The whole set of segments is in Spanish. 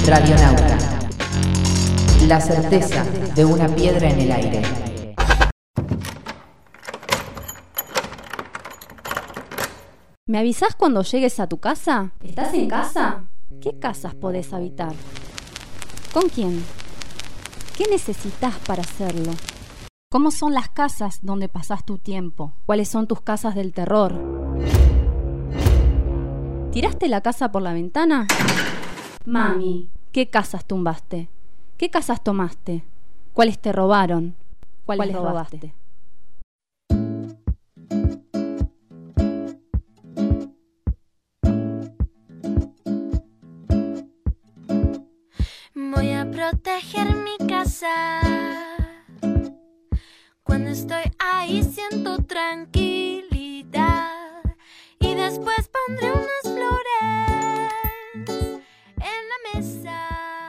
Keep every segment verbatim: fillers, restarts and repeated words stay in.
Radionauta. La certeza de una piedra en el aire. ¿Me avisás cuando llegues a tu casa? ¿Estás en casa? ¿Qué casas podés habitar? ¿Con quién? ¿Qué necesitas para hacerlo? ¿Cómo son las casas donde pasás tu tiempo? ¿Cuáles son tus casas del terror? ¿Tiraste la casa por la ventana? Mami, ¿qué casas tumbaste? ¿Qué casas tomaste? ¿Cuáles te robaron? ¿Cuáles, ¿Cuáles robaste? Voy a proteger mi casa. Cuando estoy ahí siento tranquilidad. Y después pondré unas flores en la mesa.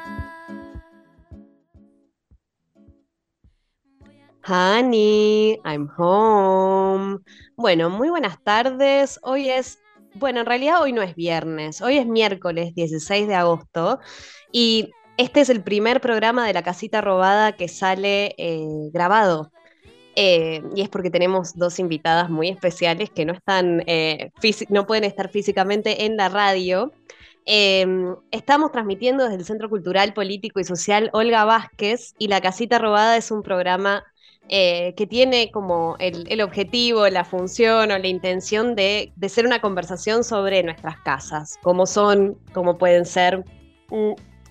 Honey, I'm home. Bueno, muy buenas tardes. Hoy es, bueno, en realidad hoy no es viernes, hoy es miércoles dieciséis de agosto y este es el primer programa de La Casita Robada que sale eh, grabado. Eh, y es porque tenemos dos invitadas muy especiales que no están, eh, fisi- no pueden estar físicamente en la radio. Eh, Estamos transmitiendo desde el Centro Cultural, Político y Social Olga Vázquez y La Casita Robada es un programa eh, que tiene como el, el objetivo, la función o la intención de, de ser una conversación sobre nuestras casas, cómo son, cómo pueden ser, mm,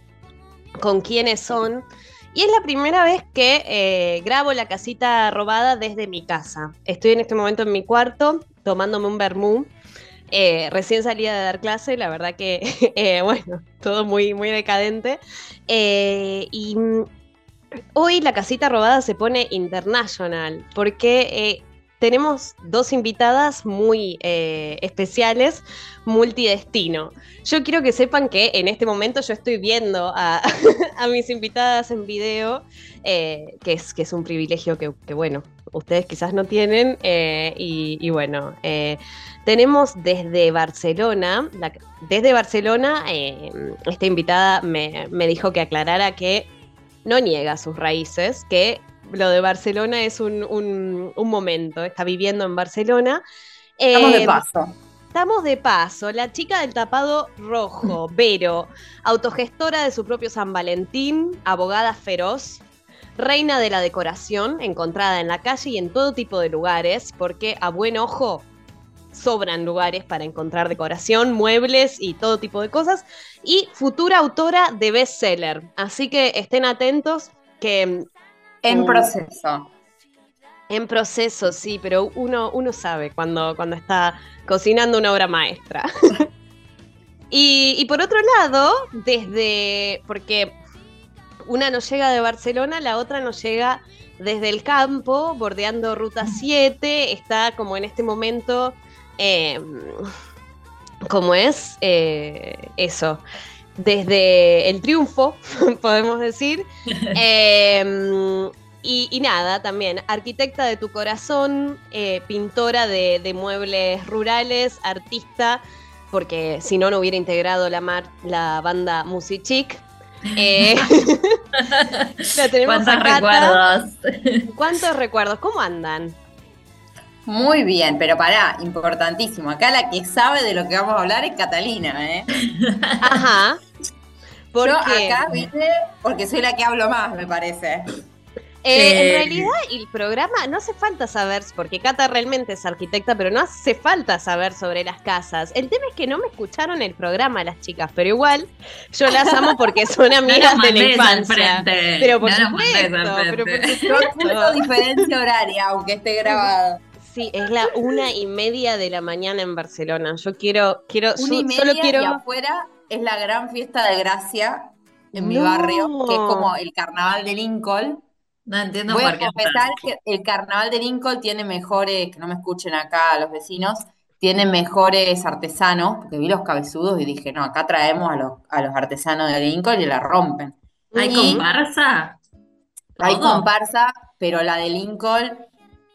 con quiénes son. Y es la primera vez que eh, grabo La Casita Robada desde mi casa. Estoy en este momento en mi cuarto tomándome un vermú. Eh, recién salía de dar clase, la verdad que, eh, bueno, todo muy, muy decadente. Eh, y mm, hoy La Casita Robada se pone international porque eh, tenemos dos invitadas muy eh, especiales, multidestino. Yo quiero que sepan que en este momento yo estoy viendo a, a mis invitadas en video, eh, que, es, que es un privilegio que, que bueno, ustedes quizás no tienen. Eh, y, y bueno, eh, tenemos desde Barcelona, la, desde Barcelona, eh, esta invitada me, me dijo que aclarara que no niega sus raíces, que lo de Barcelona es un, un, un momento, está viviendo en Barcelona. Estamos Eh, de paso. Estamos de paso. La chica del tapado rojo, Vero, autogestora de su propio San Valentín, abogada feroz, reina de la decoración, encontrada en la calle y en todo tipo de lugares, porque a buen ojo sobran lugares para encontrar decoración, muebles y todo tipo de cosas, y futura autora de bestseller. Así que estén atentos que... En um, proceso. En proceso, sí, pero uno, uno sabe cuando, cuando está cocinando una obra maestra. y, y por otro lado, desde... porque una nos llega de Barcelona, la otra nos llega desde el campo, bordeando Ruta siete, está como en este momento... Eh, como es eh, eso, desde el triunfo, podemos decir. Eh, y, y nada, también, arquitecta de tu corazón, eh, pintora de, de muebles rurales, artista, porque si no, no hubiera integrado la, mar, la banda Musichic. Eh, la tenemos ¿Cuántos a Cata. recuerdos? ¿Cuántos recuerdos? ¿Cómo andan? Muy bien, pero pará, importantísimo. Acá la que sabe de lo que vamos a hablar es Catalina, ¿eh? Ajá. ¿Por Yo qué? acá vine porque soy la que hablo más, me parece. Eh, Eh, En realidad el programa no hace falta saber, porque Cata realmente es arquitecta, pero no hace falta saber sobre las casas. El tema es que no me escucharon el programa las chicas, pero igual yo las amo porque son amigas No de la mandes al infancia. frente. Pero por No nos supuesto, mandes al pero por frente. Yo supuesto. oculto diferencia horaria, aunque esté grabado. Sí, es la una y media de la mañana en Barcelona. Yo quiero, quiero, Una y su- media solo quiero. y afuera es la gran fiesta de Gracia en mi No. barrio, que es como el carnaval de Lincoln. No entiendo Voy a por qué confesar están. que el carnaval de Lincoln tiene mejores, que no me escuchen acá los vecinos, tiene mejores artesanos, porque vi los cabezudos y dije, no, acá traemos a los, a los artesanos de Lincoln y la rompen. ¿Hay Y comparsa? hay ¿Todo? comparsa, pero la de Lincoln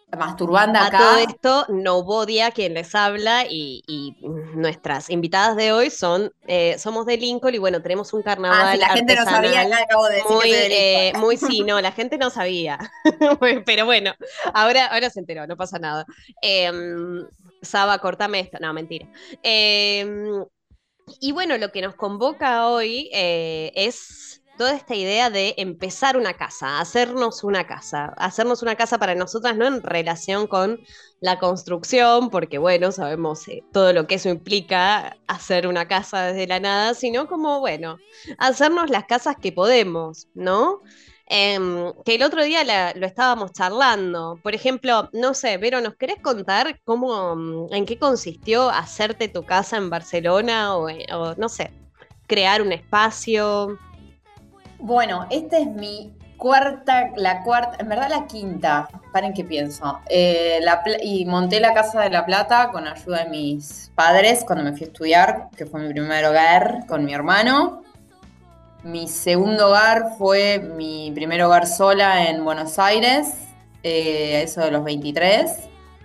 masturbanda A acá. todo esto, Novodia, quien les habla, y, y nuestras invitadas de hoy son, eh, somos de Lincoln y bueno, tenemos un Ah, si carnaval la gente no sabía, artesanal acá acabo de decir que muy, soy de eh, Lincoln. muy, sí, no, la gente no sabía, pero bueno, ahora, ahora se enteró, no pasa nada. Eh, Saba, cortame esto, no, mentira. Eh, y bueno, lo que nos convoca hoy eh, es toda esta idea de empezar una casa, hacernos una casa, hacernos una casa para nosotras, no en relación con la construcción, porque bueno, sabemos eh, todo lo que eso implica hacer una casa desde la nada, sino como, bueno, hacernos las casas que podemos, ¿no? Em, que el otro día la- lo estábamos charlando. Por ejemplo, no sé, Vero, ¿nos querés contar cómo, mm, en qué consistió hacerte tu casa en Barcelona o, eh, o, no sé, crear un espacio? Bueno, esta es mi cuarta, la cuarta, en verdad la quinta, paren que pienso. Eh, la pla- y monté la Casa de la Plata con ayuda de mis padres cuando me fui a estudiar, que fue mi primer hogar con mi hermano. Mi segundo hogar fue mi primer hogar sola en Buenos Aires, eh, a eso de los veintitrés.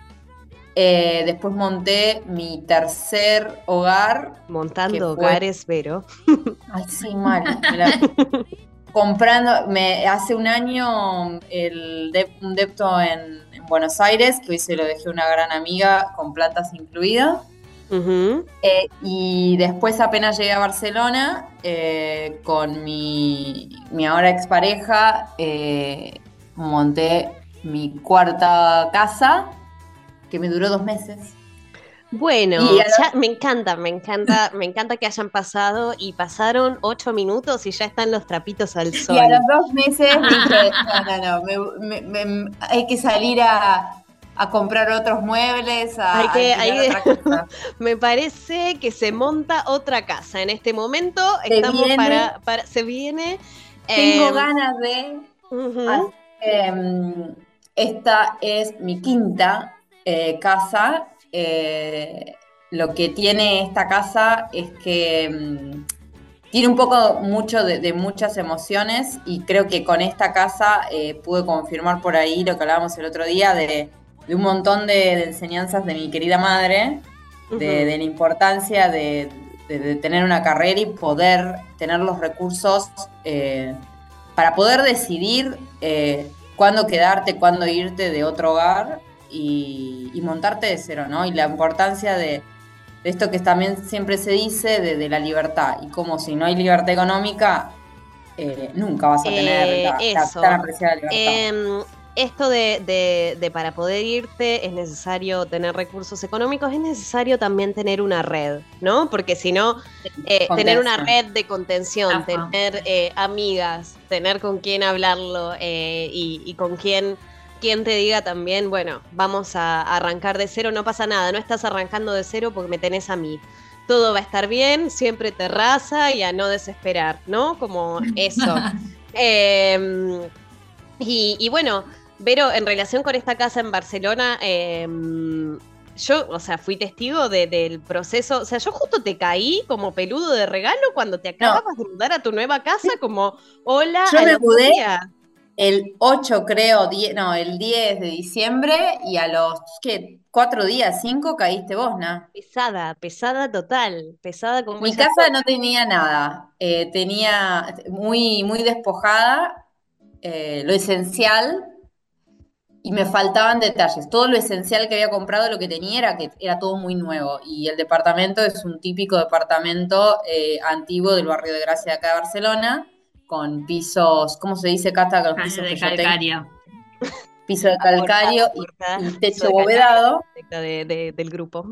Eh, después monté mi tercer hogar, que Montando fue... hogares, Vero. Ay, sí, mal. Me la- comprando, me, hace un año el de- un depto en, en Buenos Aires, que hoy se lo dejé a una gran amiga con plantas incluidas. Ujú. Eh, y después apenas llegué a Barcelona, eh, con mi, mi ahora expareja, eh, monté mi cuarta casa, que me duró dos meses. Bueno, Y a los- ya me encanta, me encanta, me encanta que hayan pasado y pasaron ocho minutos y ya están los trapitos al sol. Y a los dos meses dije, no, no, no, me- me- me- hay que salir a, a comprar otros muebles, a Hay que, alquilar hay- otra casa. me parece que se monta otra casa. En este momento Se estamos viene. para, para, se viene. Tengo eh, ganas de... ujú. Así que, mm, esta es mi quinta eh, casa. Eh, lo que tiene esta casa es que mm, tiene un poco mucho de, de muchas emociones y creo que con esta casa eh, pude confirmar por ahí lo que hablábamos el otro día de, de un montón de, de enseñanzas de mi querida madre, de, Ujú. de la importancia de, de- de tener una carrera y poder tener los recursos eh, para poder decidir eh, cuándo quedarte, cuándo irte de otro hogar y, y montarte de cero, ¿no? Y la importancia de, de esto que también siempre se dice, de, de la libertad. Y como si no hay libertad económica, eh, nunca vas a tener Eh, la, la eso. tan apreciada libertad. Em, esto de, de- de para poder irte es necesario tener recursos económicos, es necesario también tener una red, ¿no? Porque si no, eh, tener una Contención. red de contención, Ajá. tener eh, amigas, tener con quién hablarlo eh, y, y con quién, quién te diga también, bueno, vamos a arrancar de cero, no pasa nada, no estás arrancando de cero porque me tenés a mí. Todo va a estar bien, siempre terraza y a no desesperar, ¿no? Como eso. Em, y, y bueno, Vero, en relación con esta casa en Barcelona, eh, yo, o sea, fui testigo de- del proceso. O sea, yo justo te caí como peludo de regalo cuando te acabas de mudar a tu nueva casa, como, hola, Yo al me otro mudé día. el ocho, creo, diez, no, el diez de diciembre y a los, ¿qué? Cuatro días, cinco, caíste vos, ¿no? Pesada, pesada total, pesada como Mi ella casa sola. no tenía nada, eh, tenía muy, muy despojada, eh, lo esencial, y me faltaban detalles. Todo lo esencial que había comprado, lo que tenía era que era todo muy nuevo. Y el departamento es un típico departamento eh, antiguo del barrio de Gracia de acá de Barcelona, con pisos, ¿cómo se dice, Cata? Con los pisos de que yo tengo. calcario. Piso de calcario y, Aporta, y piso techo de calcario, bovedado. perfecta de- de- del grupo.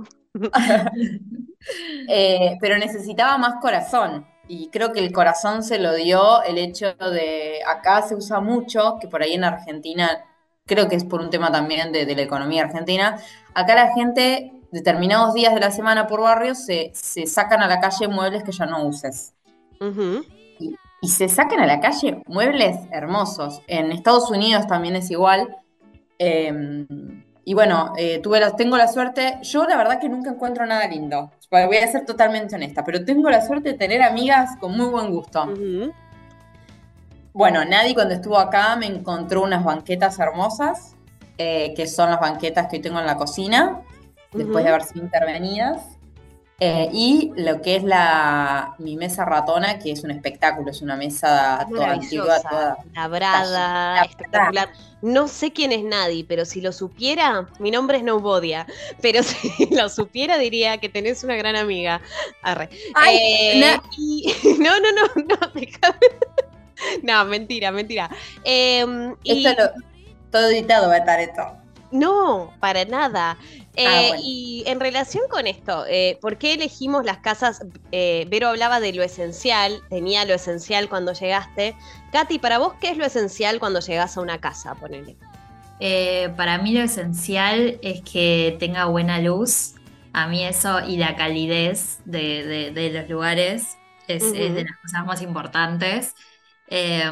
Eh, pero necesitaba más corazón. Y creo que el corazón se lo dio el hecho de, acá se usa mucho, que por ahí en Argentina, creo que es por un tema también de, de la economía argentina, acá la gente, determinados días de la semana por barrio, se, se sacan a la calle muebles que ya no uses. Ujú. Y, y se sacan a la calle muebles hermosos. En Estados Unidos también es igual. Eh, y bueno, eh, tuve la, tengo la suerte, yo la verdad que nunca encuentro nada lindo, voy a ser totalmente honesta, pero tengo la suerte de tener amigas con muy buen gusto. Ujú. Bueno, Nadie cuando estuvo acá me encontró unas banquetas hermosas eh, que son las banquetas que hoy tengo en la cocina, después Ujú. de haber sido intervenidas. Eh, y lo que es la, mi mesa ratona, que es un espectáculo, es una mesa toda antigua, Maravillosa, toda tallada. labrada, La verdad, espectacular. No sé quién es nadie, pero si lo supiera, mi nombre es Nobodia, pero si lo supiera diría que tenés una gran amiga. Arre. ay, Eh, na- y no, no, no, no, déjame. No, mentira, mentira. Em, esto y lo, todo editado va a estar esto. no, para nada. Ah, Eh, bueno. y en relación con esto, eh, ¿por qué elegimos las casas? Eh, Vero hablaba de lo esencial, tenía lo esencial cuando llegaste. Katy, para vos, ¿qué es lo esencial cuando llegás a una casa? Ponele. Eh, para mí lo esencial es que tenga buena luz. A mí eso y la calidez de, de- de los lugares es, es de Ujú. las cosas más importantes. Eh,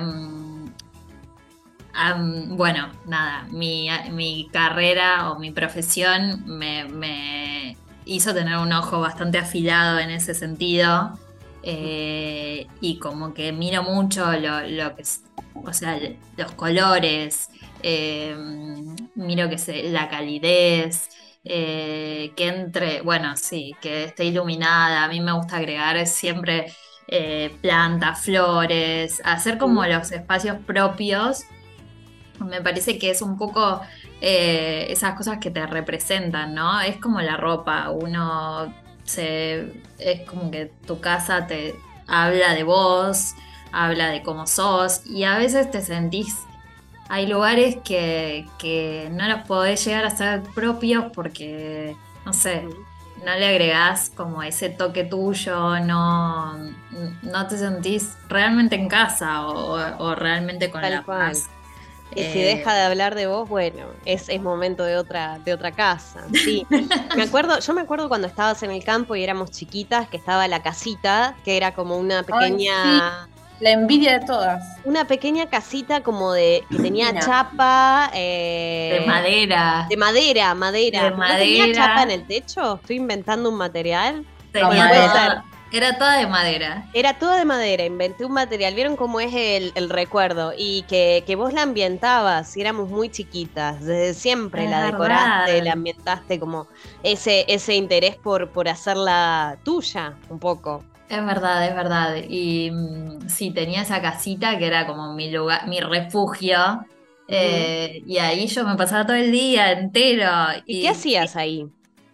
am, bueno, nada, mi, mi carrera o mi profesión me, me hizo tener un ojo bastante afilado en ese sentido. Eh, y como que miro mucho lo, lo que es, o sea, los colores, eh, miro que se, la calidez, eh, que entre, bueno, sí, que esté iluminada. A mí me gusta agregar siempre eh, plantas, flores, hacer como Ujú. los espacios propios. Me parece que es un poco eh, esas cosas que te representan, ¿no? Es como la ropa, uno se, es como que tu casa te habla de vos, habla de cómo sos, y a veces te sentís, hay lugares que, que no los podés llegar a ser propios porque, no sé, Ujú. no le agregás como ese toque tuyo, no, no te sentís realmente en casa o, o realmente con Tal la cual. paz. Y si Eh, deja de hablar de vos, bueno, es, es momento de otra, de otra casa. Sí. Me acuerdo, yo me acuerdo cuando estabas en el campo y éramos chiquitas, que estaba la casita, que era como una Ay, sí, pequeña, la envidia de todas. una pequeña casita como de, que tenía Divina. chapa, de eh, madera, de madera, madera. de ¿No tenía chapa en madera, el techo? ¿Estoy inventando un material? No, Bueno, tenía puede madera. ser. todo, era toda de madera. Era toda de madera, inventé un material. ¿Vieron cómo es el, el recuerdo? Y que, que vos la ambientabas, y éramos muy chiquitas. Desde siempre Es la decoraste, la verdad, ambientaste como ese, ese interés por, por hacerla tuya, un poco. es verdad, es verdad. Y mm, sí, tenía esa casita que era como mi lugar, mi refugio. Ujú. Eh, y ahí yo me pasaba todo el día entero. ¿Y qué Y hacías ahí?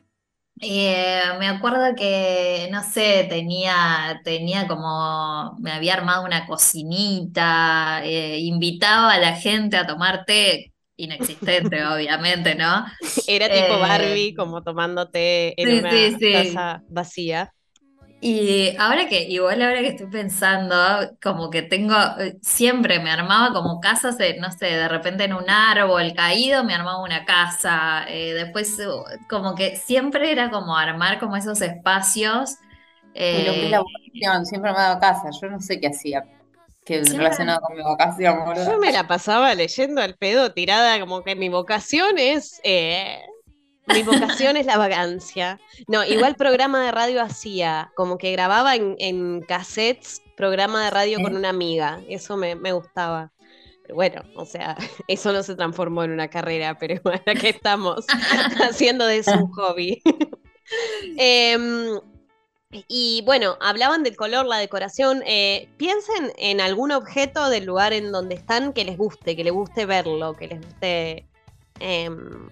Eh, me acuerdo que, no sé, tenía, tenía como, me había armado una cocinita, eh, invitaba a la gente a tomar té, inexistente, obviamente, ¿no? Era tipo Eh, Barbie, como tomándote en sí, sí, una sí. taza vacía. Y ahora que, igual ahora que estoy pensando, como que tengo, eh, siempre me armaba como casas, de, no sé, de repente en un árbol caído me armaba una casa, eh, después uh, como que siempre era como armar como esos espacios. Y lo que es eh, la vocación, siempre me ha dado casa. Yo no sé qué hacía que claro, relacionado con mi vocación, Yo ¿verdad? me la pasaba leyendo al pedo, tirada, como que mi vocación es eh, mi vocación es la vagancia. No, igual programa de radio hacía, como que grababa en, en cassettes programa de radio con ¿Eh? una amiga. Eso me, me gustaba. Pero bueno, o sea, eso no se transformó en una carrera, pero bueno, aquí estamos haciendo de eso un hobby. Em, y bueno, hablaban del color, la decoración. Eh, piensen en algún objeto del lugar en donde están que les guste, que les guste verlo, que les guste. em,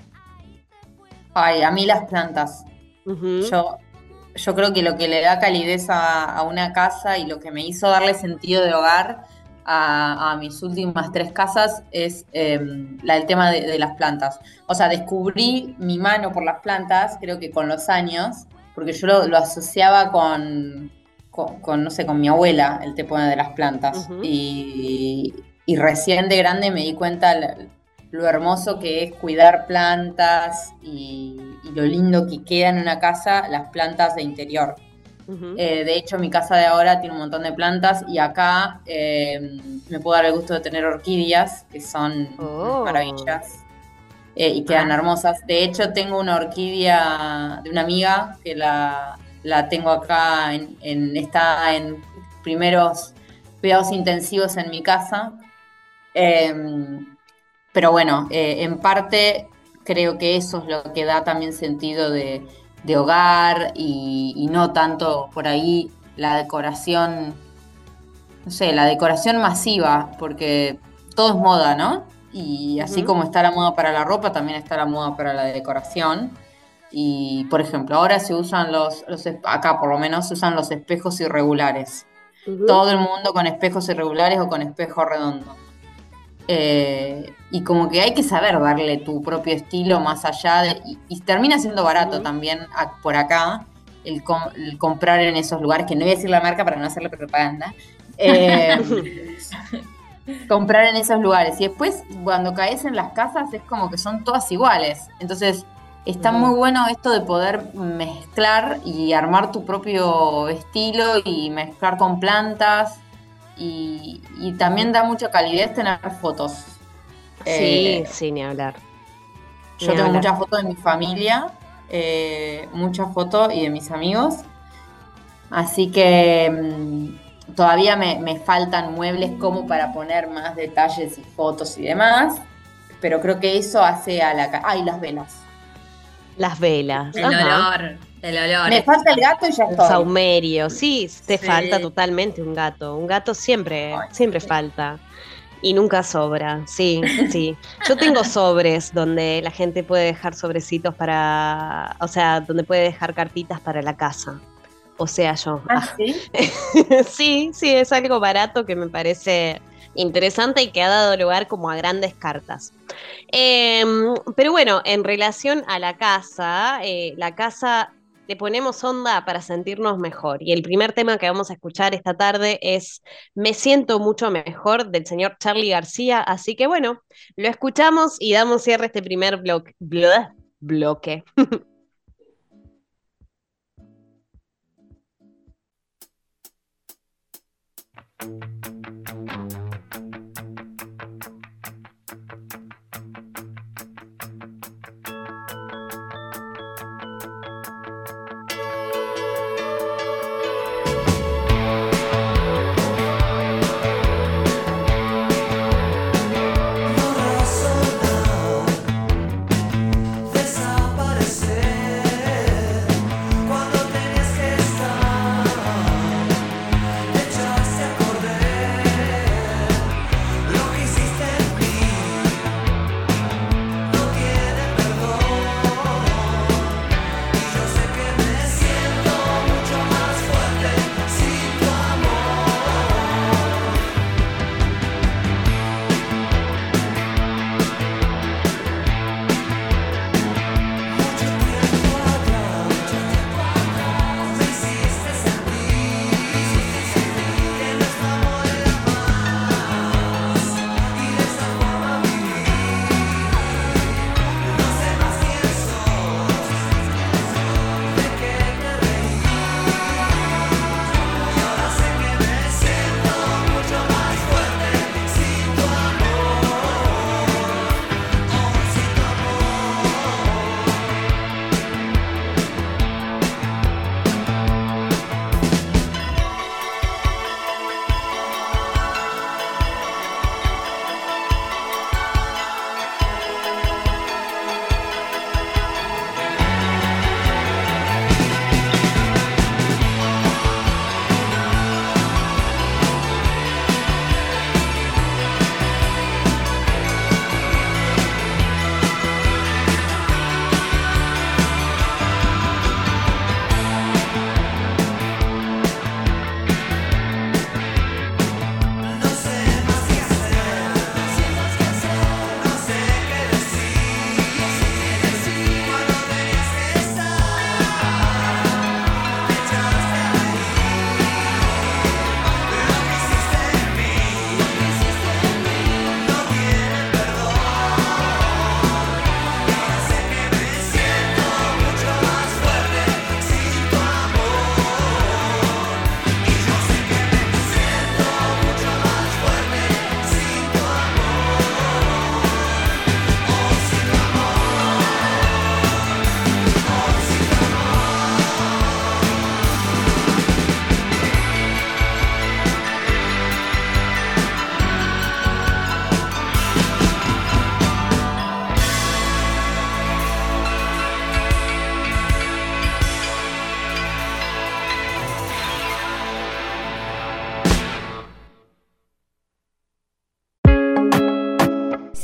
Ay, a mí las plantas. ujú, Yo, yo creo que lo que le da calidez a, a una casa y lo que me hizo darle sentido de hogar a, a mis últimas tres casas es eh, la, el tema de, de las plantas. O sea, descubrí mi mano por las plantas, creo que con los años, porque yo lo, lo asociaba con, con, con, no sé, con mi abuela, el tema de las plantas. ujú. Y, y recién de grande me di cuenta la- lo hermoso que es cuidar plantas y, y lo lindo que queda en una casa las plantas de interior. Ujú. Eh, de hecho, mi casa de ahora tiene un montón de plantas y acá eh, me puedo dar el gusto de tener orquídeas, que son unas Oh. maravillas eh, y quedan ah, hermosas. De hecho, tengo una orquídea de una amiga que la, la tengo acá, en, en- está en primeros cuidados intensivos en mi casa. Eh, pero bueno, eh, en parte creo que eso es lo que da también sentido de, de hogar y, y no tanto por ahí la decoración, no sé, la decoración masiva, porque todo es moda, ¿no? Y así Ujú. como está la moda para la ropa, también está la moda para la decoración. Y, por ejemplo, ahora se usan los, los esp- acá por lo menos se usan los espejos irregulares. Ujú. Todo el mundo con espejos irregulares o con espejo redondo. Eh, y como que hay que saber darle tu propio estilo más allá de, y, y termina siendo barato Ujú. también a- por acá el, com- el comprar en esos lugares, que no voy a decir la marca para no hacerle propaganda. Eh, comprar en esos lugares. Y después, cuando caes en las casas, es como que son todas iguales. Entonces, está Ujú. muy bueno esto de poder mezclar y armar tu propio estilo y mezclar con plantas. Y, y también da mucha calidez tener fotos. Sí, Eh, sí, ni hablar. yo Ni tengo hablar. muchas fotos de mi familia, eh, muchas fotos y de mis amigos. Así que mm, todavía me, me faltan muebles como para poner más detalles y fotos y demás. Pero creo que eso hace a la... ca- ¡Ay, las velas! Las velas, El ajá. olor, el olor. Me falta el gato y ya El estoy. saumerio, sí, te Sí. falta totalmente un gato. Un gato siempre, Ay, siempre sí. falta. Y nunca sobra, sí, sí. Yo tengo sobres donde la gente puede dejar sobrecitos para, o sea, donde puede dejar cartitas para la casa. O sea, yo. ¿Ah, ah. sí? Sí, sí, es algo barato que me parece interesante y que ha dado lugar como a grandes cartas. Em, pero bueno, en relación a la casa, eh, la casa le ponemos onda para sentirnos mejor. Y el primer tema que vamos a escuchar esta tarde es Me siento mucho mejor del señor Charly García. Así que bueno, lo escuchamos y damos cierre a este primer bloque. bloque. Cuando tenías que estar, te echaste a correr.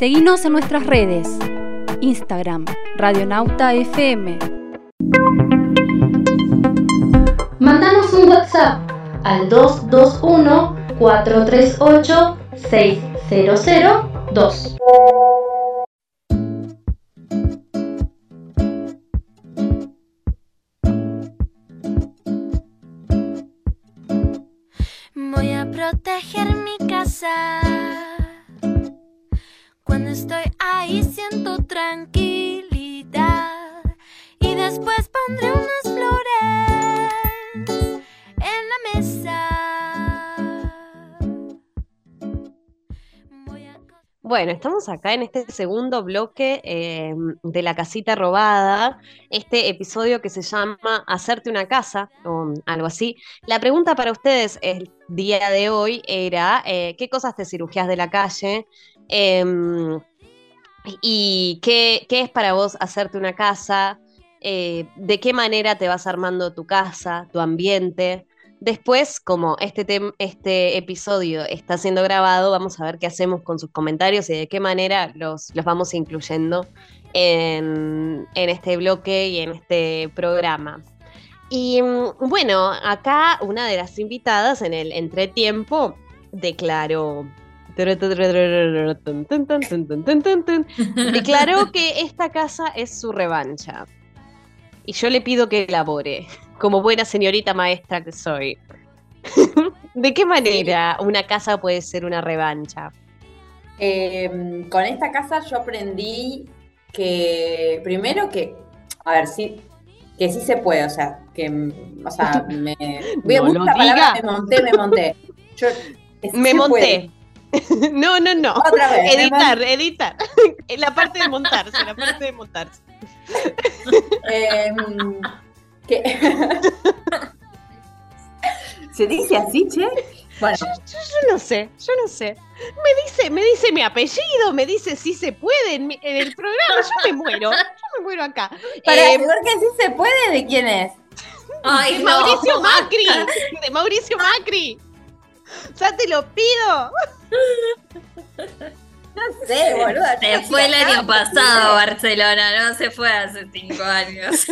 Seguinos en nuestras redes. Instagram, Radionauta F M. Mándanos un WhatsApp al dos dos uno, cuatro tres ocho, seis cero cero dos. Voy a proteger mi casa. Cuando estoy ahí siento tranquilidad. Y después pondré unas flores en la mesa. Voy a... Bueno, estamos acá en este segundo bloque eh, de La Casita Robada, este episodio que se llama Hacerte una casa, o algo así. La pregunta para ustedes el día de hoy era, eh, ¿qué cosas te cirujías de la calle? Eh, ¿Y qué, qué es para vos hacerte una casa? Eh, ¿de qué manera te vas armando tu casa, tu ambiente? Después, como este, tem- este episodio está siendo grabado, vamos a ver qué hacemos con sus comentarios y de qué manera los, los vamos incluyendo en, en este bloque y en este programa. Y mm, bueno, acá una de las invitadas en el entretiempo declaró... Declaró que esta casa es su revancha. Y yo le pido que elabore, como buena señorita maestra que soy. ¿De qué manera una casa puede ser una revancha? Eh, con esta casa yo aprendí que, primero que, a ver, sí, que sí se puede, o sea, que, o sea, me, voy a No buscar lo la palabra, diga. me monté, me monté. Yo, que sí Me se monté. puede. No, no, no. Otra vez, me Editar, monté. editar. En la parte de montarse, la parte de montarse. Eh, que... ¿Se dice así, che? Bueno, Yo, yo- yo no sé, yo no sé. Me dice, me dice mi apellido, me dice si se puede en, mi- en el programa. Yo me muero, yo me muero acá. para Eh, asegurar que sí se puede, ¿de quién es? Ay, de no. Mauricio Macri, de Mauricio Macri. Ya te lo pido. No sé, boluda. yo Se nací fue el acá, año pasado a Barcelona, no se fue hace cinco años.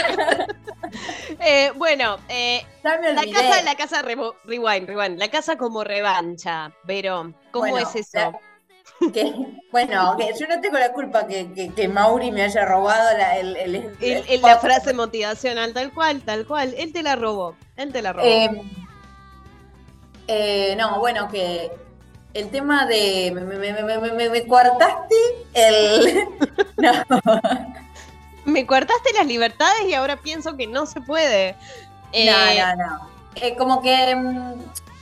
Eh, bueno, eh, Ya me la olvidé. casa, la casa Revo- rewind, rewind, la casa como revancha, pero ¿cómo Bueno, es eso? la- que, bueno, que yo no tengo la culpa que, que, que Mauri me haya robado la, el, el, el- El- el- la frase motivacional, tal cual, tal cual. Él te la robó, él te la robó. Eh, eh, no, bueno, que el tema de. Me, me, me, me, me, me- me coartaste el. No. Me cortaste las libertades y ahora pienso que no se puede. Eh, No, no, no. Eh, como que. mm,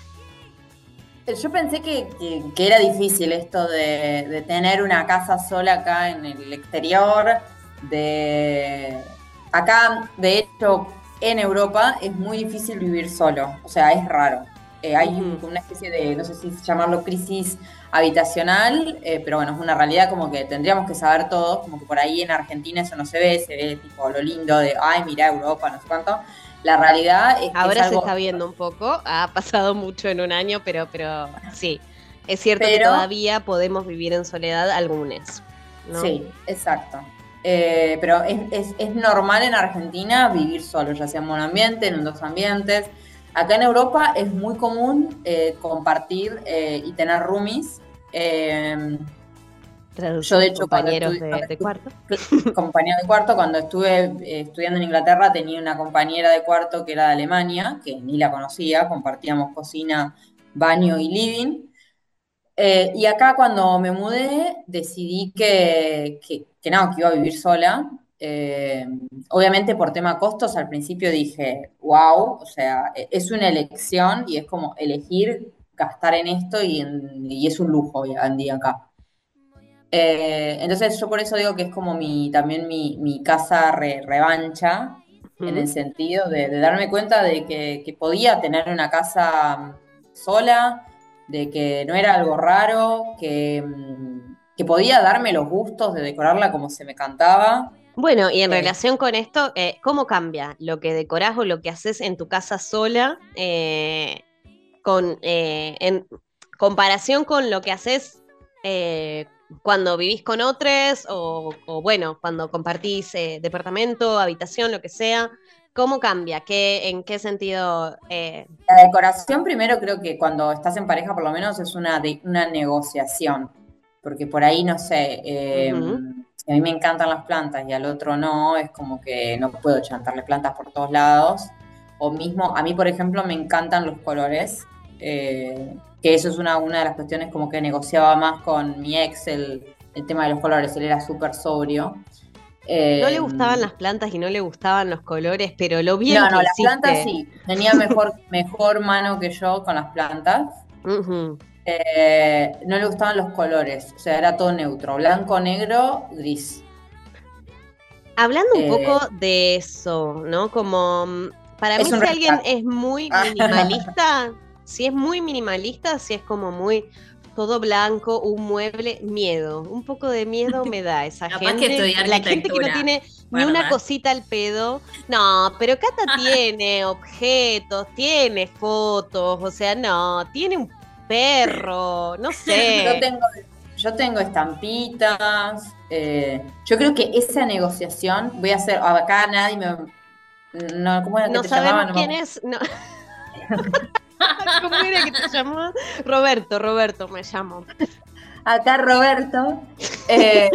Yo pensé que, que- que era difícil esto de, de tener una casa sola acá en el exterior. De. Acá, de hecho, en Europa es muy difícil vivir solo. O sea, es raro. Eh, hay un- Ujú. una especie de, no sé si llamarlo crisis habitacional, eh, pero bueno, es una realidad como que tendríamos que saber todos, como que por ahí en Argentina eso no se ve, se ve tipo lo lindo de, ay, mira Europa, no sé cuánto. La realidad es que ahora es se algo... está viendo un poco, ha pasado mucho en un año, pero, pero sí, es cierto que Pero- todavía podemos vivir en soledad algunos, ¿no? Sí, exacto. Eh, pero es, es- es normal en Argentina vivir solo, ya sea en un ambiente, en dos ambientes. Acá en Europa es muy común eh, compartir eh, y tener roomies. Eh, Traducir Yo, de hecho, cuando compañeros estuve- de, cuando de cuarto. compañera de cuarto, cuando estuve eh, estudiando en Inglaterra, tenía una compañera de cuarto que era de Alemania, que ni la conocía, compartíamos cocina, baño y living. Eh, y acá cuando me mudé, decidí que, que, que no, que iba a vivir sola. Eh, obviamente por tema costos, al principio dije, wow, o sea, e- es una elección y es como elegir gastar en esto y, en- y es un lujo hoy en día acá. Eh, entonces yo por eso digo que es como mi, también mi, mi casa re- revancha, en el Ujú. sentido de, de darme cuenta de que, que podía tener una casa sola, de que no era algo raro, que, mm, que podía darme los gustos de decorarla como se me cantaba. Bueno, y en Eh, relación con esto, eh, ¿cómo cambia lo que decorás o lo que haces en tu casa sola eh, con, eh, en comparación con lo que haces eh, cuando vivís con otros o, o bueno, cuando compartís eh, departamento, habitación, lo que sea, ¿cómo cambia? ¿Qué, ¿En qué sentido? eh, La decoración primero creo que cuando estás en pareja por lo menos es una, de, una negociación, porque por ahí no sé, eh, Ujú. si a mí me encantan las plantas y al otro no, es como que no puedo chantarle plantas por todos lados, o mismo, a mí por ejemplo me encantan los colores, eh, que eso es una, una de las cuestiones como que negociaba más con mi ex, el, el tema de los colores, él era súper sobrio. No le Eh, gustaban las plantas y no le gustaban los colores, pero lo bien no, que no, las plantas hiciste. sí, tenía mejor, mejor mano que yo con las plantas. Ujú. Eh, no le gustaban los colores, o sea, era todo neutro, blanco, negro, gris. Hablando un Eh, poco de eso, ¿no? Como mm, para es mí un si red alguien flag. es muy minimalista, si es muy minimalista, si es como muy todo blanco, un mueble, miedo. Un poco de miedo me da esa Capaz que gente. estudié La gente que no arquitectura, tiene ni una ¿verdad? cosita al pedo. No, pero Cata tiene objetos, tiene fotos, o sea, no, tiene un perro, no Yo sé. tengo, yo tengo estampitas. eh, yo creo que esa negociación, voy a hacer, acá nadie me. No, ¿cómo era que No te sabemos llamaban? No me quién acuerdo. es. No. ¿Cómo era que te llamó? Roberto, Roberto me llamó. Acá Roberto eh,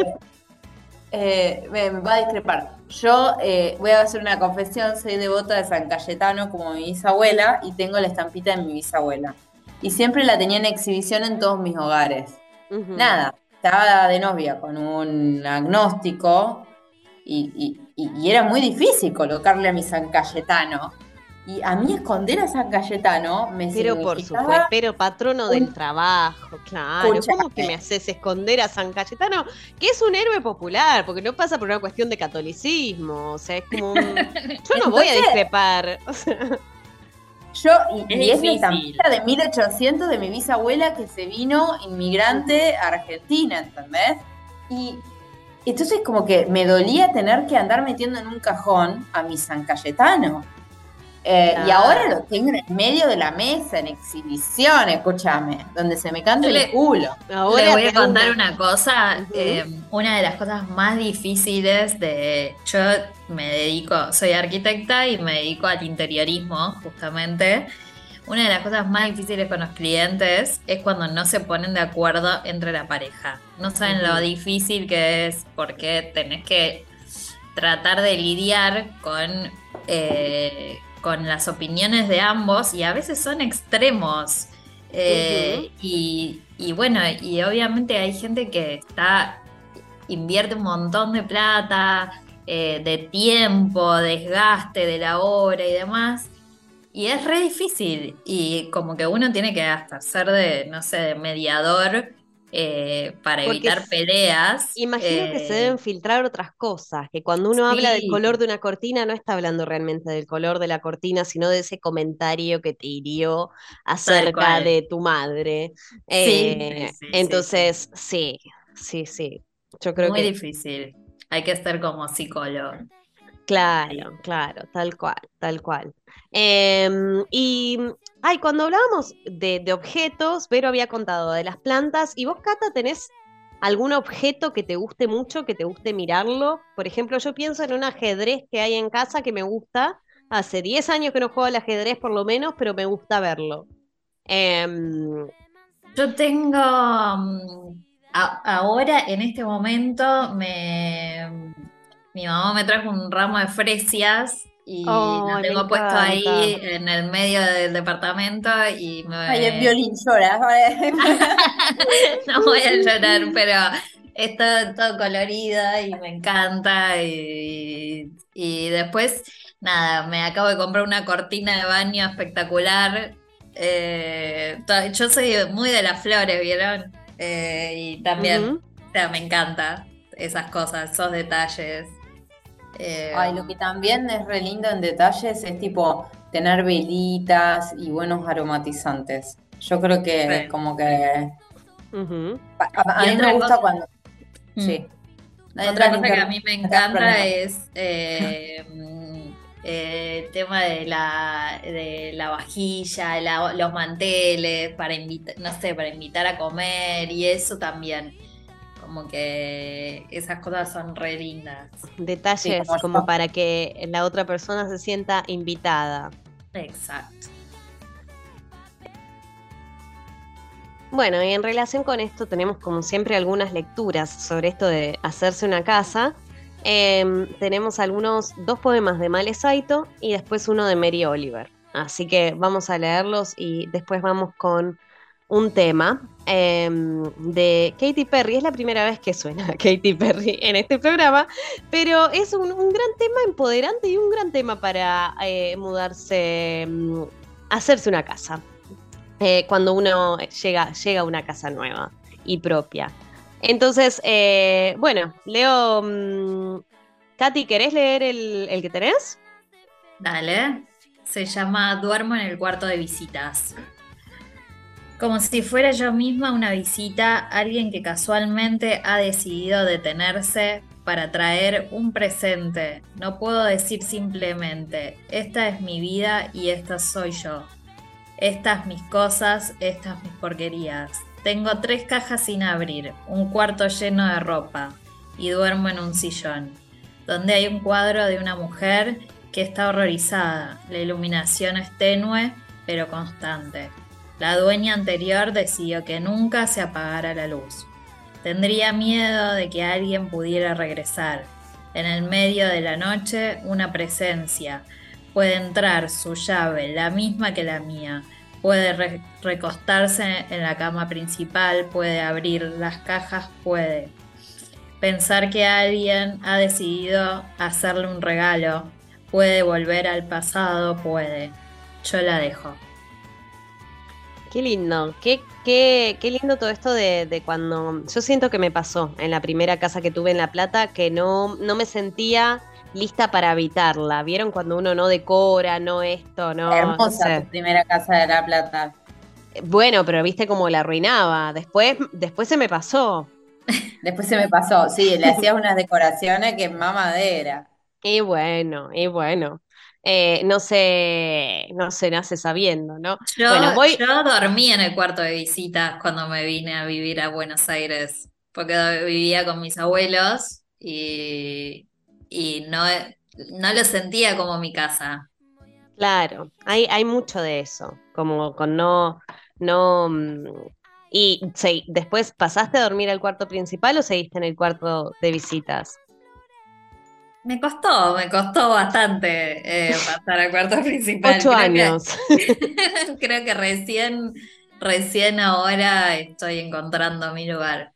eh, me, me va a discrepar. Yo eh, voy a hacer una confesión, soy devota de San Cayetano como mi bisabuela y tengo la estampita de mi bisabuela. Y siempre la tenía en exhibición en todos mis hogares. Ujú. Nada, estaba de novia con un agnóstico y, y- y- y era muy difícil colocarle a mi San Cayetano. Y a mí esconder a San Cayetano me Pero por significaba supuesto, pero patrono del un trabajo, claro. ¿Cómo que escuchame. me haces esconder a San Cayetano? Que es un héroe popular, porque no pasa por una cuestión de catolicismo. O sea, es como un. Yo no voy a Entonces, discrepar. O sea, yo, y, Es y es la difícil. estampita de mil ochocientos de mi bisabuela que se vino inmigrante a Argentina, ¿entendés? Y entonces como que me dolía tener que andar metiendo en un cajón a mi San Cayetano. Eh, Claro. Y ahora lo tengo en el medio de la mesa, en exhibición, escúchame, donde se me cante Yo el le- culo. ahora Les voy te a hago contar una- una, cosa. Ujú. eh, una de las cosas más difíciles de. Yo me dedico, soy arquitecta y me dedico al interiorismo, justamente. Una de las cosas más difíciles con los clientes es cuando no se ponen de acuerdo entre la pareja. No saben Ujú. lo difícil que es porque tenés que tratar de lidiar con, eh, con las opiniones de ambos y a veces son extremos. Eh, y, y bueno, y obviamente hay gente que está, invierte un montón de plata, eh, de tiempo, desgaste de la obra y demás. Y es re difícil. Y como que uno tiene que hasta ser de, no sé, de mediador eh, para Porque evitar s- peleas. Imagino que se Eh, deben filtrar otras cosas, que cuando uno habla del sí, color de una cortina no está hablando realmente del color de la cortina, sino de ese comentario que te hirió tal acerca cual. de tu madre. Sí, sí, Eh, sí, sí, sí. entonces, sí, sí, sí. Yo creo Muy que, difícil. Hay que ser como psicólogo. Sí. claro, claro, tal cual, tal cual. Em, y, ay, cuando hablábamos de, de objetos, Vero había contado de las plantas, y vos, Cata, tenés algún objeto que te guste mucho, que te guste mirarlo. Por ejemplo, yo pienso en un ajedrez que hay en casa que me gusta. Hace diez años que no juego al ajedrez, por lo menos, pero me gusta verlo. Em, Yo tengo, mm, a- ahora, en este momento, me, mi mamá me trajo un ramo de fresias y lo ay, me tengo puesto ahí encanta. en el medio del departamento y Ay, el me... violín llora. No voy a llorar, pero está todo colorido y me encanta y, y después, nada, me acabo de comprar una cortina de baño espectacular. Eh, to- yo soy muy de las flores, ¿vieron? Eh, y también, Ujú. o sea, me encanta esas cosas, esos detalles. Eh, Ay, lo que también es re lindo en detalles es tipo tener velitas y buenos aromatizantes. Yo creo que sí. como que Ujú. a, a- a Y mí me otra gusta cosa, cuando. mm, Sí. No, otra no, cosa que a inter- mí me no te hagas encanta problema. es eh, mm, eh, el tema de la, de la vajilla, la- los manteles, para invitar, no sé, para invitar a comer y eso también. Como que esas cosas son re lindas. Detalles Sí, como como yo. para que la otra persona se sienta invitada. Exacto. Bueno, y en relación con esto tenemos como siempre algunas lecturas sobre esto de hacerse una casa. Eh, tenemos algunos, dos poemas de Male Saito y después uno de Mary Oliver. Así que vamos a leerlos y después vamos con un tema eh, de Katy Perry. Es la primera vez que suena Katy Perry en este programa, pero es un, un gran tema empoderante y un gran tema para eh, mudarse, mm, hacerse una casa. Eh, cuando uno llega, llega a una casa nueva y propia. Entonces, eh, bueno, leo. mm, Katy, ¿querés leer el, el que tenés? Dale. Se llama Duermo en el cuarto de visitas. Como si fuera yo misma una visita, alguien que casualmente ha decidido detenerse para traer un presente. No puedo decir simplemente, esta es mi vida y esta soy yo. Estas mis cosas, estas mis porquerías. Tengo tres cajas sin abrir, un cuarto lleno de ropa y duermo en un sillón, donde hay un cuadro de una mujer que está horrorizada. La iluminación es tenue, pero constante. La dueña anterior decidió que nunca se apagara la luz. Tendría miedo de que alguien pudiera regresar. En el medio de la noche, una presencia. Puede entrar su llave, la misma que la mía. Puede re- recostarse en la cama principal, puede abrir las cajas, puede. Pensar que alguien ha decidido hacerle un regalo. Puede volver al pasado, puede. Yo la dejo. Qué lindo, qué, qué, qué lindo todo esto de, de cuando. Yo siento que me pasó en la primera casa que tuve en La Plata, que no, no me sentía lista para habitarla. ¿Vieron cuando uno no decora, no esto, no? no Hermosa sé? tu primera casa de La Plata. Bueno, pero viste cómo la arruinaba. Después, después se me pasó. Después se me pasó, sí, le hacías unas decoraciones que mamadera. Y bueno, y bueno. Eh, no se, no se nace sabiendo, ¿no? Yo, Bueno, voy. yo dormí en el cuarto de visitas cuando me vine a vivir a Buenos Aires, porque vivía con mis abuelos y, y no, no lo sentía como mi casa. Claro, hay, hay mucho de eso, como con no, no, mm, y sí, después ¿pasaste a dormir al cuarto principal o seguiste en el cuarto de visitas? Me costó, me costó bastante eh, pasar al cuarto principal. Ocho Creo años. que, creo que recién, recién ahora estoy encontrando mi lugar.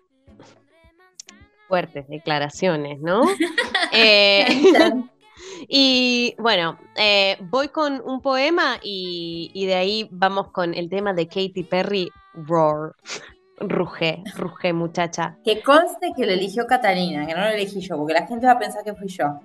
Fuertes declaraciones, ¿no? Eh, y bueno, eh, voy con un poema y, y de ahí vamos con el tema de Katy Perry, Roar. Ruge, ruge, muchacha. Que conste que lo eligió Catalina, que no lo elegí yo, porque la gente va a pensar que fui yo.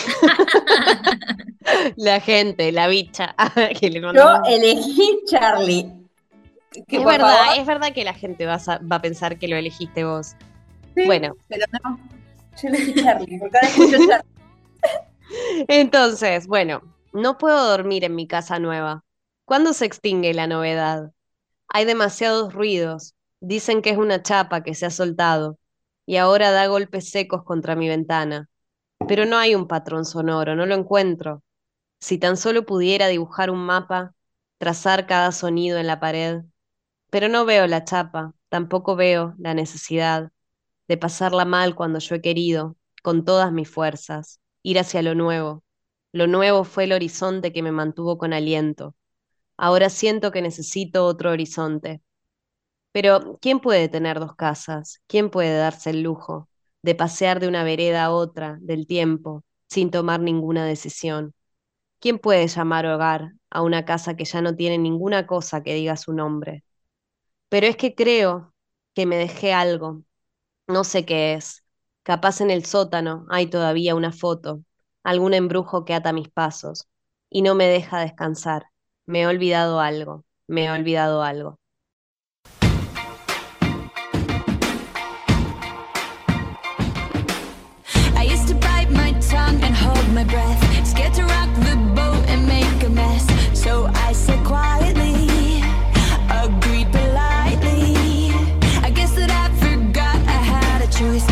La gente, la bicha. que le Yo mandamos- elegí Charlie. Que Es por verdad, favor, es verdad que la gente va a, va a pensar que lo elegiste vos. sí, Bueno, pero no. Yo elegí Charlie, porque ahora escucho Charlie. entonces, bueno, no puedo dormir en mi casa nueva. ¿Cuándo se extingue la novedad? Hay demasiados ruidos. Dicen que es una chapa que se ha soltado y ahora da golpes secos contra mi ventana. Pero no hay un patrón sonoro, no lo encuentro. Si tan solo pudiera dibujar un mapa, trazar cada sonido en la pared. Pero no veo la chapa, tampoco veo la necesidad de pasarla mal cuando yo he querido, con todas mis fuerzas, ir hacia lo nuevo. Lo nuevo fue el horizonte que me mantuvo con aliento. Ahora siento que necesito otro horizonte. Pero, ¿quién puede tener dos casas? ¿Quién puede darse el lujo de pasear de una vereda a otra del tiempo sin tomar ninguna decisión? ¿Quién puede llamar hogar a una casa que ya no tiene ninguna cosa que diga su nombre? Pero es que creo que me dejé algo, no sé qué es. Capaz en el sótano hay todavía una foto, algún embrujo que ata mis pasos y no me deja descansar. Me he olvidado algo, me he olvidado algo. I used to bite my tongue and hold my breath, scared to rock the boat and make a mess. So I said quietly, agreed politely. I guess that I forgot I had a choice.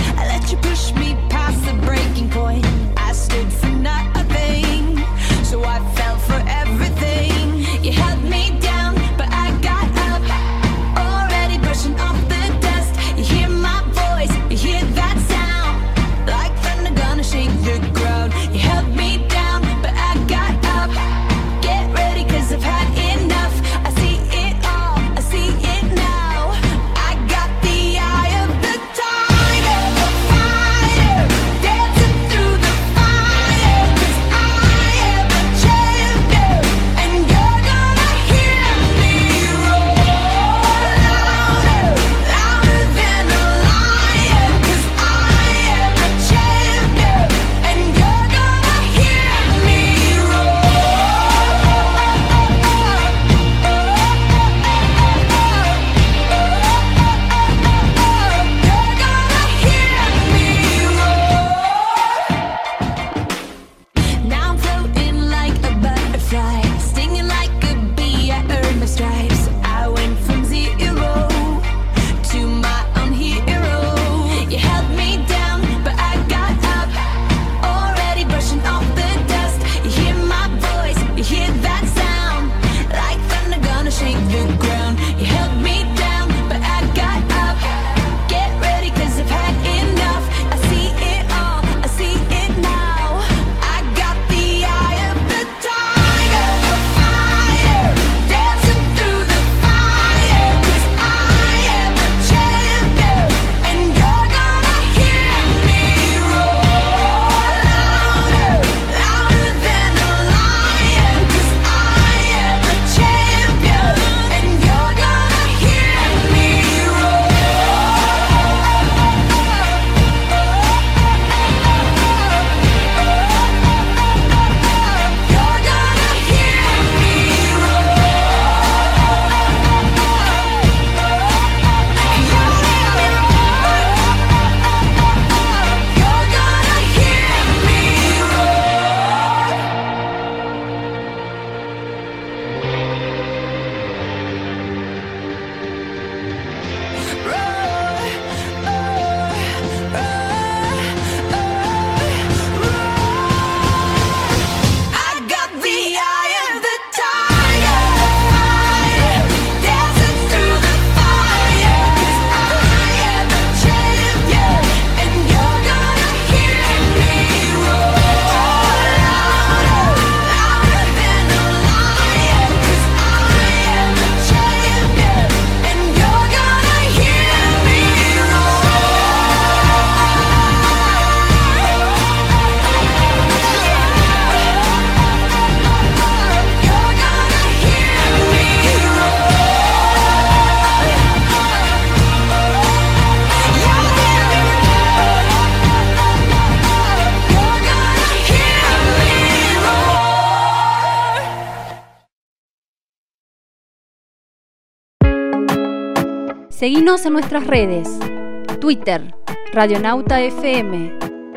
Seguinos en nuestras redes. Twitter, Radionauta F M.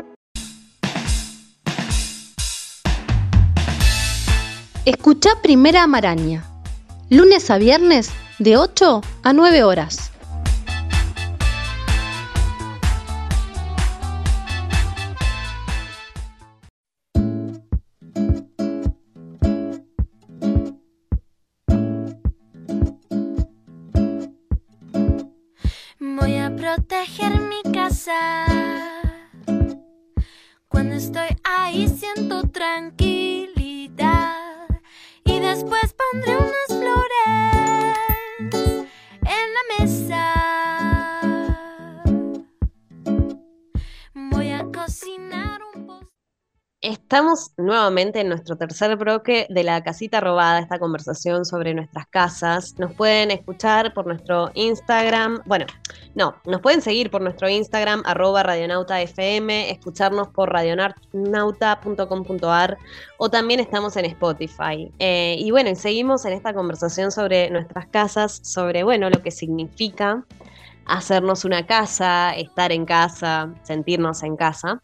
Escuchá Primera Maraña. Lunes a viernes de ocho a nueve horas. Voy a proteger mi casa. Cuando estoy ahí siento tranquilidad. Y después pondré unas flores en la mesa. Voy a cocinar un postre. Estamos nuevamente en nuestro tercer bloque de La Casita Robada, esta conversación sobre nuestras casas. Nos pueden escuchar por nuestro Instagram, bueno, no, nos pueden seguir por nuestro Instagram, arroba radionautafm, escucharnos por radionauta punto com punto ar o también estamos en Spotify. Eh, y bueno, y seguimos en esta conversación sobre nuestras casas, sobre, bueno, lo que significa hacernos una casa, estar en casa, sentirnos en casa.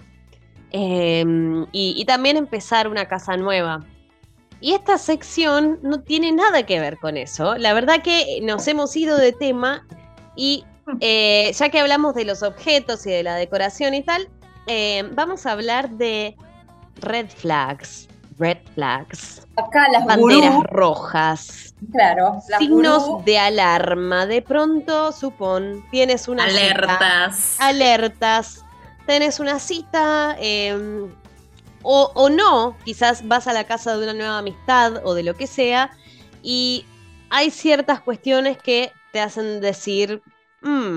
Eh, y, y también empezar una casa nueva. Y esta sección no tiene nada que ver con eso. La verdad que nos hemos ido de tema y eh, ya que hablamos de los objetos y de la decoración y tal, eh, vamos a hablar de red flags. Red flags. Acá las banderas gurú, rojas. claro, las Signos gurú. de alarma. De pronto, supón, tienes una cita. Alertas. Alertas. Tenés una cita, eh, o, o no, quizás vas a la casa de una nueva amistad o de lo que sea, y hay ciertas cuestiones que te hacen decir, mm,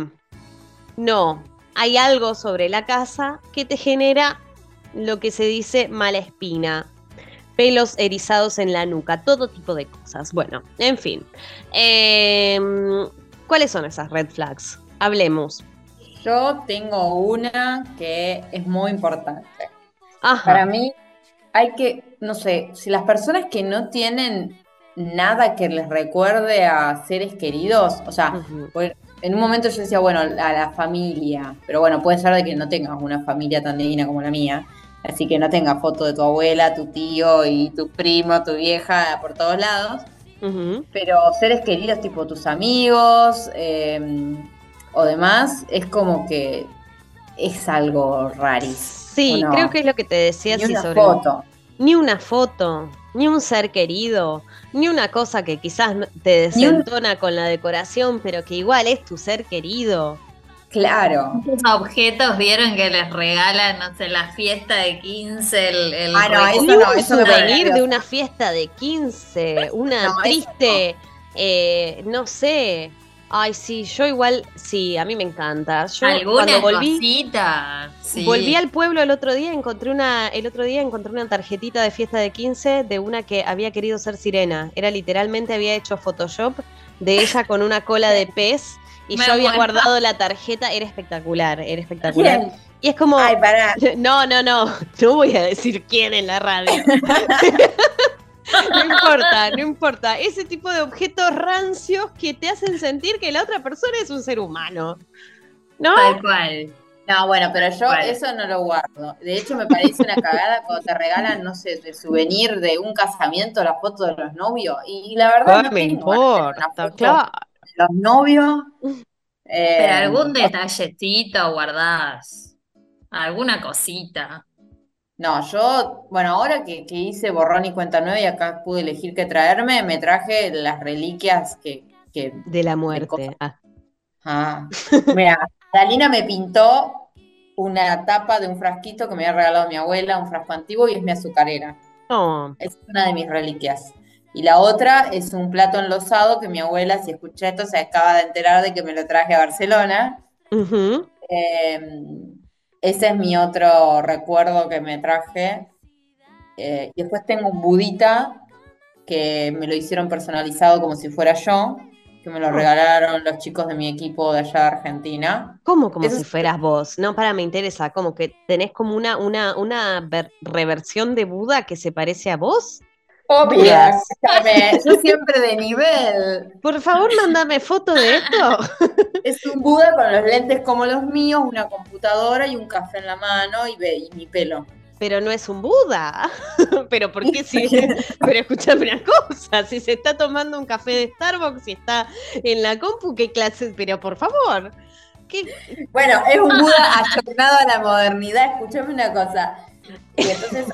no, hay algo sobre la casa que te genera lo que se dice mala espina, pelos erizados en la nuca, todo tipo de cosas. Bueno, en fin. Eh, ¿Cuáles son esas red flags? Hablemos. Yo tengo una que es muy importante. Ajá. Para mí hay que, no sé, si las personas que no tienen nada que les recuerde a seres queridos, o sea, Ujú. pues, en un momento yo decía, bueno, a la familia, pero bueno, puede ser de que no tengas una familia tan divina como la mía, así que no tengas foto de tu abuela, tu tío y tu primo, tu vieja por todos lados, Ujú. pero seres queridos tipo tus amigos, eh, o demás, es como que es algo raris. Sí, ¿o no? creo que es lo que te decía. Ni sí, una sobre foto. Ni una foto, ni un ser querido, ni una cosa que quizás no- te Ni un- desentona con la decoración, pero que igual es tu ser querido. Claro. Esos objetos vieron que les regalan, no sé, la fiesta de quince, el, el Ah, no, recu- eso Ni no, un eso me souvenir parece de una fiesta de quince, una No, eso triste, eh, no sé. Ay, sí, yo igual, sí, a mí me encanta. Yo alguna cuando volví, cosita. Sí. volví al pueblo el otro día, encontré una, el otro día encontré una tarjetita de fiesta de quince de una que había querido ser sirena. Era literalmente, había hecho Photoshop de ella con una cola de pez y Me yo había muero. guardado la tarjeta, era espectacular, era espectacular. ¿Quién? Y es como, Ay, pará. no, no, no, no voy a decir quién en la radio. No importa, no importa. Ese tipo de objetos rancios que te hacen sentir que la otra persona es un ser humano. ¿No? Tal cual. No, bueno, pero yo Bueno. eso no lo guardo. De hecho, me parece una cagada cuando te regalan, no sé, de souvenir de un casamiento, la foto de los novios. Y, y la verdad, no me tengo ganas de tener importa, una foto claro. de los novios. Eh, Pero algún detallecito guardás. Alguna cosita. No, yo, bueno, ahora que, que hice borrón y cuenta nueva y acá pude elegir qué traerme, me traje las reliquias que... que De la de muerte. cosas. Ah. Ah, mira, Dalina me pintó una tapa de un frasquito que me había regalado mi abuela, un frasco antiguo, y es mi azucarera. No. Es una de mis reliquias. Y la otra es un plato enlosado que mi abuela, si escucha esto, se acaba de enterar de que me lo traje a Barcelona. Ujú. Eh, ese es mi otro recuerdo que me traje. Eh, y después tengo un budita que me lo hicieron personalizado como si fuera yo, que me lo regalaron los chicos de mi equipo de allá de Argentina. ¿Cómo como Eso si es- fueras vos? No, para, me interesa. Como que tenés como una, una, una ver- reversión de Buda que se parece a vos. Obvio, Dudas. escúchame, yo siempre de nivel. Por favor, mándame foto de esto. Es un Buda con los lentes como los míos, una computadora y un café en la mano y, ve, y mi pelo. Pero no es un Buda. Pero ¿por qué si? Pero escúchame una cosa, si se está tomando un café de Starbucks y está en la compu, ¿qué clase? Pero por favor. ¿Qué? Bueno, es un Buda ayornado a la modernidad. Escúchame una cosa. Y entonces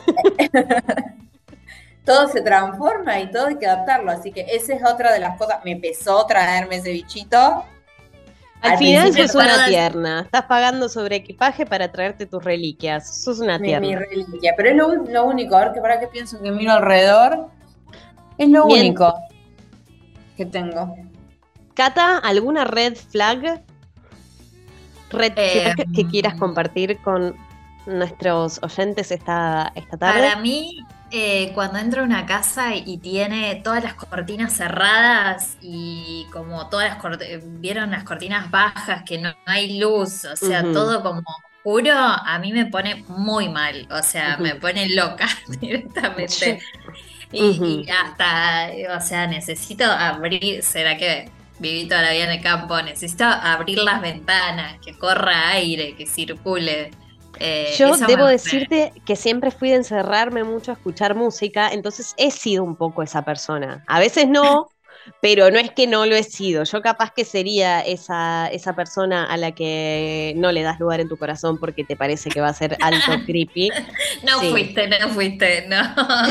todo se transforma y todo hay que adaptarlo. Así que esa es otra de las cosas. Me pesó traerme ese bichito. Al, Al final principio sos una todas- tierna. Estás pagando sobre equipaje para traerte tus reliquias. Sos una mi, tierna. mi reliquia. Pero es lo, un- lo único. A ver, que para qué pienso que miro alrededor. Es lo Bien. único que tengo. Cata, ¿alguna red flag? Red Eh, flag que quieras compartir con nuestros oyentes esta, esta tarde. Para mí, eh, cuando entro a una casa y tiene todas las cortinas cerradas y como todas las cortinas, vieron las cortinas bajas, que no hay luz, o sea, Ujú. todo como oscuro, a mí me pone muy mal, o sea, Ujú. me pone loca directamente. Y, Ujú. y hasta, o sea, necesito abrir, ¿será que viví toda la vida en el campo? Necesito abrir las ventanas, que corra aire, que circule. Eh, Yo eso debo me- decirte que siempre fui de encerrarme mucho a escuchar música, entonces he sido un poco esa persona. A veces no, pero no es que no lo he sido. Yo capaz que sería esa, esa persona a la que no le das lugar en tu corazón porque te parece que va a ser alto creepy. No Sí. fuiste, no fuiste, no.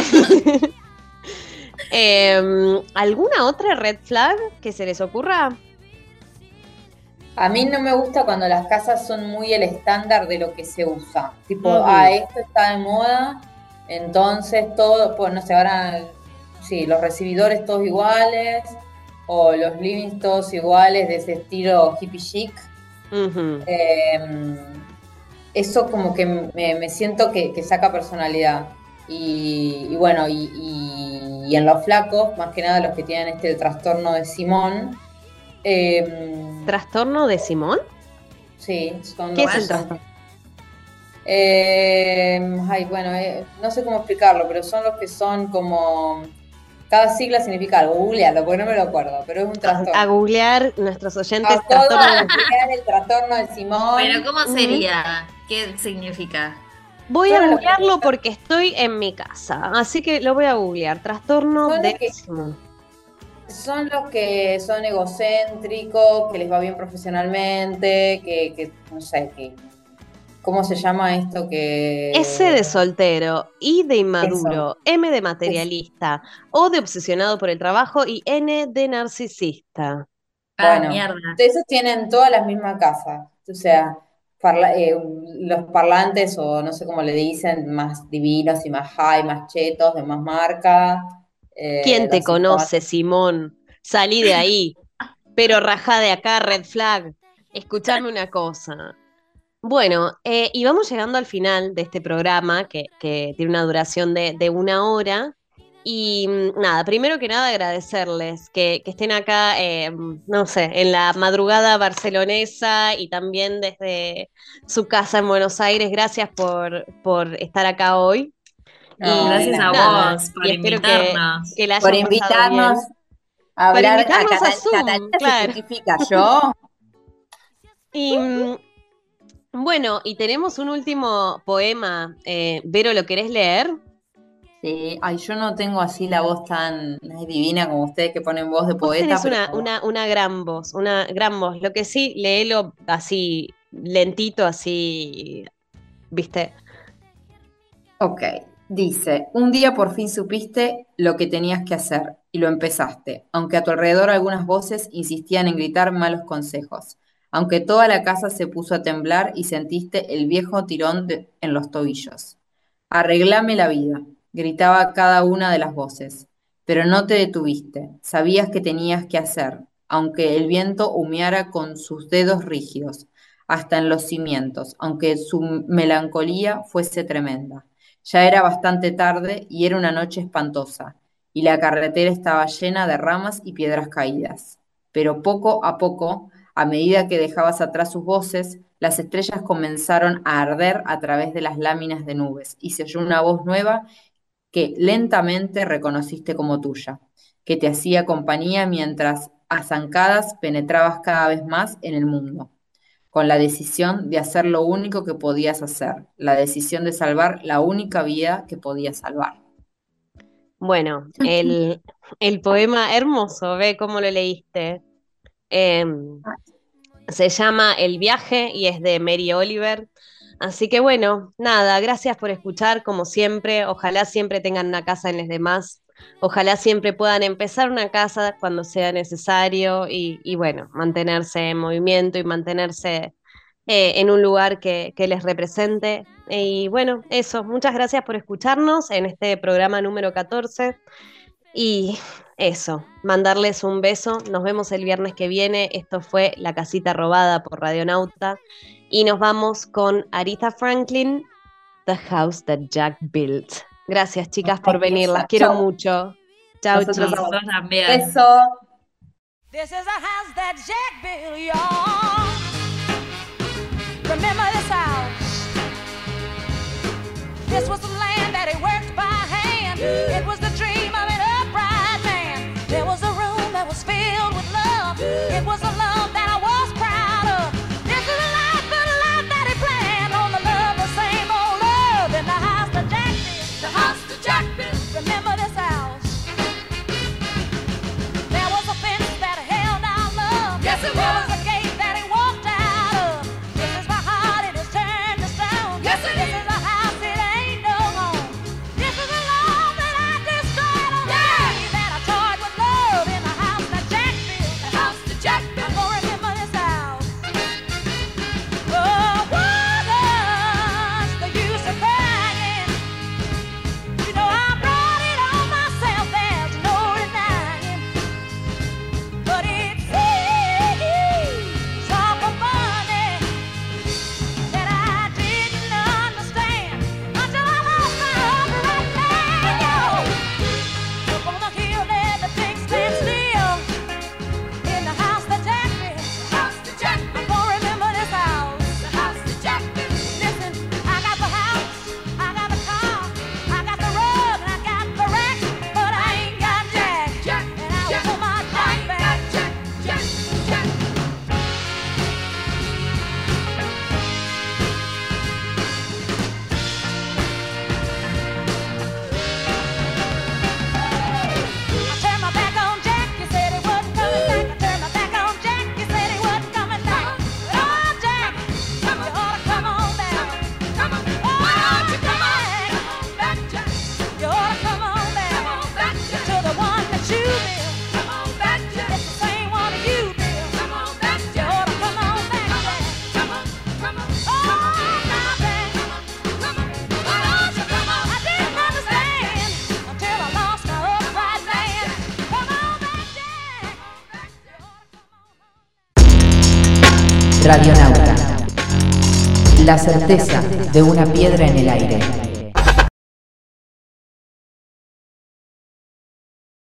Em, ¿alguna otra red flag que se les ocurra? A mí no me gusta cuando las casas son muy el estándar de lo que se usa. Tipo, Ujú. ah, esto está de moda, entonces todo, pues no sé, ahora, sí, los recibidores todos iguales, o los livings todos iguales, de ese estilo hippie chic. Ujú. Eh, eso como que me, me siento que, que saca personalidad. Y, y bueno, y, y- y en los flacos, más que nada los que tienen este trastorno de Simón, eh, ¿Trastorno de Simón? sí, son ¿Qué los es el que son- trastorno? Eh, ay, bueno, eh, no sé cómo explicarlo, pero son los que son como... Cada sigla significa algo, googlealo, porque no me lo acuerdo, pero es un A, trastorno. a googlear nuestros oyentes. A todos trastorno- googlear el trastorno de Simón. Pero ¿cómo Ujú. sería? ¿Qué significa? Voy a Todo lo que googlearlo pasa- porque estoy en mi casa, así que lo voy a googlear. Trastorno Son los de que- Simón. Son los que son egocéntricos, que les va bien profesionalmente, que, que no sé, que... ¿Cómo se llama esto? Que... S de soltero, I de inmaduro, M de materialista, O de obsesionado por el trabajo y N de narcisista. Ah, Bueno, mierda. esos tienen todas las mismas casas. O sea, parla- eh, los parlantes, o no sé cómo le dicen, más divinos y más high, más chetos, de más marca. eh, ¿Quién te los conoce, sistemas- Simón? Salí de ahí, pero rajá de acá, red flag. Escuchame una cosa. Bueno, eh, y vamos llegando al final de este programa que, que tiene una duración de, de una hora. Y mm, nada, primero que nada agradecerles que, que estén acá, eh, no sé, en la madrugada barcelonesa y también desde su casa en Buenos Aires. Gracias por, por estar acá hoy. No, Y Gracias a nada, vos por y espero que, invitarnos. que la por hayan pasado bien. invitarnos a Por hablar. invitarnos a Cata- Zoom, Catalina claro. se justifica, yo. Y mm, bueno, y tenemos un último poema. Eh, Vero, ¿lo querés leer? Sí, ay, yo no tengo así la voz tan ay, divina como ustedes que ponen voz de Vos poeta, tenés pero una, una, una gran voz, una gran voz. Lo que sí, léelo así, lentito, así, ¿viste? ok, dice, un día por fin supiste lo que tenías que hacer y lo empezaste, aunque a tu alrededor algunas voces insistían en gritar malos consejos, aunque toda la casa se puso a temblar y sentiste el viejo tirón de- en los tobillos. Arreglame la vida, gritaba cada una de las voces, pero no te detuviste, sabías que tenías que hacer, aunque el viento humeara con sus dedos rígidos, hasta en los cimientos, aunque su melancolía fuese tremenda. Ya era bastante tarde y era una noche espantosa, y la carretera estaba llena de ramas y piedras caídas. Pero poco a poco, a medida que dejabas atrás sus voces, las estrellas comenzaron a arder a través de las láminas de nubes, y se oyó una voz nueva que lentamente reconociste como tuya, que te hacía compañía mientras a zancadas penetrabas cada vez más en el mundo, con la decisión de hacer lo único que podías hacer, la decisión de salvar la única vida que podías salvar. Bueno, el, el poema hermoso, ve cómo lo leíste. Eh, se llama El viaje y es de Mary Oliver. Así que bueno, nada, gracias por escuchar como siempre. Ojalá siempre tengan una casa en los demás. Ojalá siempre puedan empezar una casa cuando sea necesario y, y bueno, mantenerse en movimiento y mantenerse eh, en un lugar que, que les represente. Y bueno, eso, muchas gracias por escucharnos en este programa número catorce. Y eso, mandarles un beso. Nos vemos el viernes que viene. Esto fue La Casita Robada por Radionauta. Y nos vamos con Aretha Franklin, The House That Jack Built. Gracias, chicas, por venir. Las quiero Chau. mucho. Chao, Nosotros chicos. Nosotros también. Beso. This is a house that Jack built, y'all. Remember this house. This was the land that he worked by hand. It was the dream of an upright man. There was a room that was filled with love. It was a love that I was proud of. This is a life, the life that he planned on the love, the same old love in the house that Jack built. The house that Jack built. Remember this house. There was a fence that held our love. Yes, it was. There was a gate that he walked out of. This is my heart, it is turned to stone. Yes, it this is. This is a house, it ain't no home. This is a love that I destroyed on the day that I toyed with love in the house that Jack built. The house that Jack built. I'm gonna remember this house. Oh, what was the use of crying? You know I brought it on myself, there's no denying. But it seems awful funny that I didn't understand until I lost my upright man. Yo, up on the hill there, the things stand still in the house that Jack built. The house that Jack built. I'm gonna remember this house. The house that Jack built. Listen, I got the house, I got the car, I got the rug, and I got the rack, but I ain't got Jack. Jack, and I will put my Jack back. Jack, Jack, Jack. I turned my back on Jack, he said he wasn't coming back. I turned my back on Jack, he said he wasn't coming back. Oh, Jack, you ought to come on back. Come on, why don't you come on back, Jack? You ought to come on back, come on back to the one that you built. Come on back, Jack. It's the same one that you built. Come on back, Jack. You ought to come on back, Jack. Come on, come on, oh, now, Jack. Come on, why don't you come on? I didn't understand until I lost my upright man. Come on back, Jack. Radionauta. La certeza de una piedra en el aire.